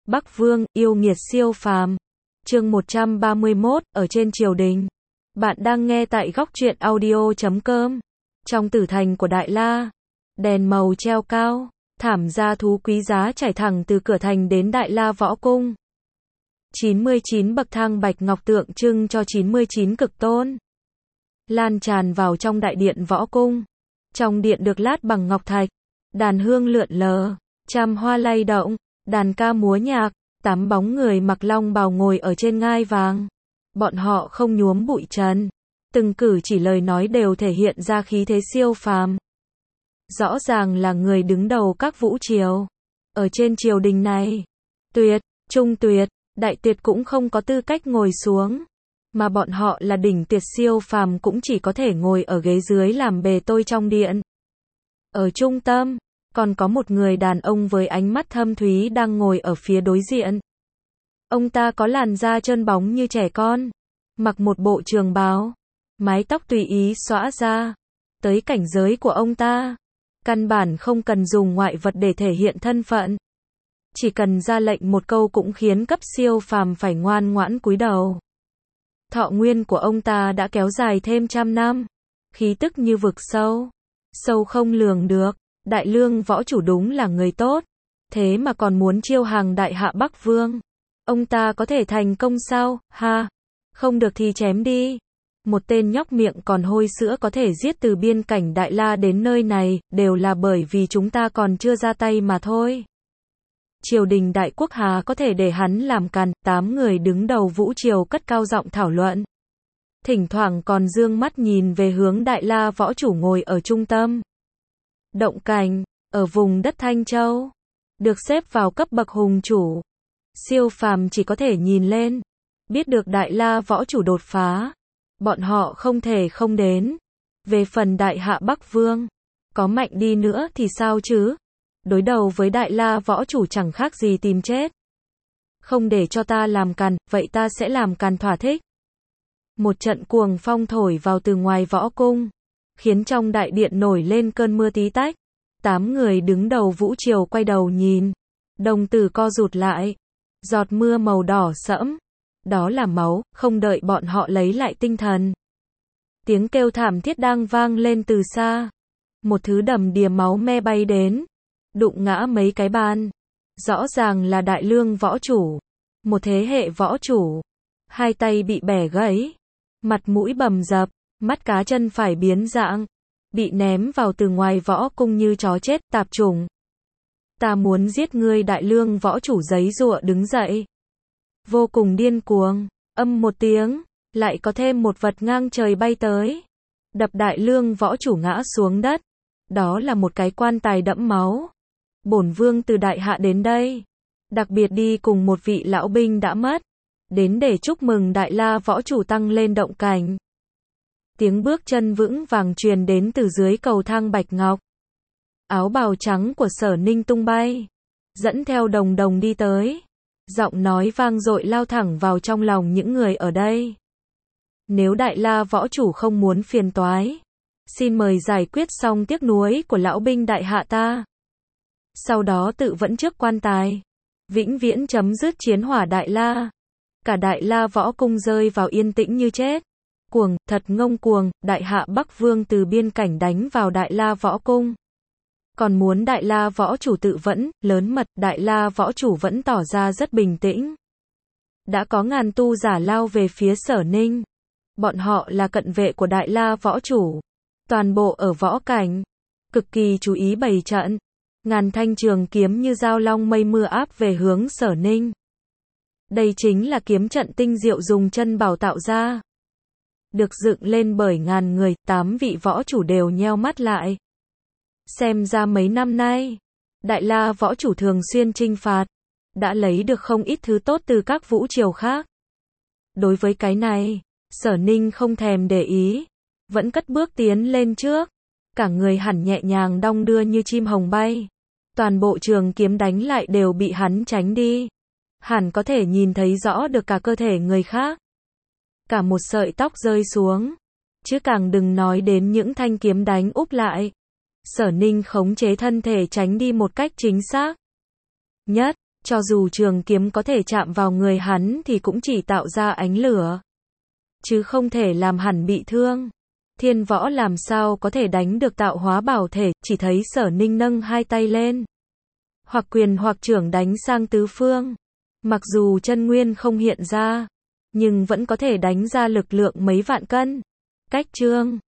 Bắc Vương, yêu nghiệt siêu phàm. Chương 131, ở trên triều đình. Bạn đang nghe tại góc truyện audio.com. Trong tử thành của Đại La, đèn màu treo cao, thảm gia thú quý giá trải thẳng từ cửa thành đến Đại La Võ Cung. 99 bậc thang bạch ngọc tượng trưng cho 99 cực tôn. Lan tràn vào trong đại điện võ cung. Trong điện được lát bằng ngọc thạch, đàn hương lượn lờ, trăm hoa lay động, đàn ca múa nhạc, 8 bóng người mặc long bào ngồi ở trên ngai vàng. Bọn họ không nhuốm bụi trần, từng cử chỉ lời nói đều thể hiện ra khí thế siêu phàm. Rõ ràng là người đứng đầu các vũ triều. Ở trên triều đình này, tuyệt, trung tuyệt, đại tuyệt cũng không có tư cách ngồi xuống, mà bọn họ là đỉnh tuyệt siêu phàm cũng chỉ có thể ngồi ở ghế dưới làm bề tôi trong điện. Ở trung tâm, còn có một người đàn ông với ánh mắt thâm thúy đang ngồi ở phía đối diện. Ông ta có làn da trơn bóng như trẻ con, mặc một bộ trường bào, mái tóc tùy ý xõa ra. Tới cảnh giới của ông ta, căn bản không cần dùng ngoại vật để thể hiện thân phận. Chỉ cần ra lệnh một câu cũng khiến cấp siêu phàm phải ngoan ngoãn cúi đầu. Thọ nguyên của ông ta đã kéo dài thêm 100 năm. Khí tức như vực sâu, sâu không lường được. Đại Lương võ chủ đúng là người tốt, thế mà còn muốn chiêu hàng đại hạ Bắc Vương. Ông ta có thể thành công sao? Ha, không được thì chém đi. Một tên nhóc miệng còn hôi sữa có thể giết từ biên cảnh Đại La đến nơi này, đều là bởi vì chúng ta còn chưa ra tay mà thôi. Triều đình Đại Quốc hà có thể để hắn làm càn. 8 người đứng đầu vũ triều cất cao giọng thảo luận. Thỉnh thoảng còn dương mắt nhìn về hướng Đại La võ chủ ngồi ở trung tâm. Động Cảnh, ở vùng đất Thanh Châu, được xếp vào cấp bậc hùng chủ. Siêu phàm chỉ có thể nhìn lên, biết được Đại La võ chủ đột phá, bọn họ không thể không đến. Về phần Đại hạ Bắc Vương, có mạnh đi nữa thì sao chứ? Đối đầu với Đại La võ chủ chẳng khác gì tìm chết. Không để cho ta làm càn, vậy ta sẽ làm càn thỏa thích. Một trận cuồng phong thổi vào từ ngoài võ cung, khiến trong đại điện nổi lên cơn mưa tí tách. 8 người đứng đầu vũ triều quay đầu nhìn, đồng tử co rụt lại. Giọt mưa màu đỏ sẫm, đó là máu. Không đợi bọn họ lấy lại tinh thần, tiếng kêu thảm thiết đang vang lên từ xa. Một thứ đầm đìa máu me bay đến, đụng ngã mấy cái bàn. Rõ ràng là Đại Lương võ chủ, một thế hệ võ chủ. Hai tay bị bẻ gãy, mặt mũi bầm dập, mắt cá chân phải biến dạng, bị ném vào từ ngoài võ cung như chó chết. Tạp chủng, ta muốn giết ngươi. Đại Lương võ chủ giấy giụa đứng dậy, vô cùng điên cuồng. Âm một tiếng, lại có thêm một vật ngang trời bay tới, đập Đại Lương võ chủ ngã xuống đất. Đó là một cái quan tài đẫm máu. Bổn vương từ Đại hạ đến đây, đặc biệt đi cùng một vị lão binh đã mất, đến để chúc mừng Đại La võ chủ tăng lên động cảnh. Tiếng bước chân vững vàng truyền đến từ dưới cầu thang bạch ngọc. Áo bào trắng của Sở Ninh tung bay, dẫn theo Đồng Đồng đi tới. Giọng nói vang dội lao thẳng vào trong lòng những người ở đây. Nếu Đại La võ chủ không muốn phiền toái, xin mời giải quyết xong tiếc nuối của lão binh đại hạ ta. Sau đó tự vẫn trước quan tài, vĩnh viễn chấm dứt chiến hỏa Đại La. Cả Đại La võ cung rơi vào yên tĩnh như chết. Cuồng, thật ngông cuồng. Đại hạ Bắc Vương từ biên cảnh đánh vào Đại La võ cung, còn muốn Đại La võ chủ tự vẫn, lớn mật. Đại La võ chủ vẫn tỏ ra rất bình tĩnh. Đã có ngàn tu giả lao về phía Sở Ninh. Bọn họ là cận vệ của Đại La võ chủ, toàn bộ ở võ cảnh, cực kỳ chú ý bày trận. Ngàn thanh trường kiếm như dao long mây mưa áp về hướng Sở Ninh. Đây chính là kiếm trận tinh diệu dùng chân bảo tạo ra, được dựng lên bởi ngàn người. 8 vị võ chủ đều nheo mắt lại. Xem ra mấy năm nay, Đại La võ chủ thường xuyên chinh phạt, đã lấy được không ít thứ tốt từ các vũ triều khác. Đối với cái này, Sở Ninh không thèm để ý, vẫn cất bước tiến lên trước. Cả người hẳn nhẹ nhàng đong đưa như chim hồng bay. Toàn bộ trường kiếm đánh lại đều bị hắn tránh đi. Hẳn có thể nhìn thấy rõ được cả cơ thể người khác. Cả một sợi tóc rơi xuống, chứ càng đừng nói đến những thanh kiếm đánh úp lại. Sở Ninh khống chế thân thể tránh đi một cách chính xác nhất. Cho dù trường kiếm có thể chạm vào người hắn thì cũng chỉ tạo ra ánh lửa, chứ không thể làm hắn bị thương. Thiên Võ làm sao có thể đánh được tạo hóa bảo thể, chỉ thấy Sở Ninh nâng hai tay lên, hoặc quyền hoặc chưởng đánh sang tứ phương. Mặc dù chân nguyên không hiện ra, nhưng vẫn có thể đánh ra lực lượng mấy vạn cân. Cách chương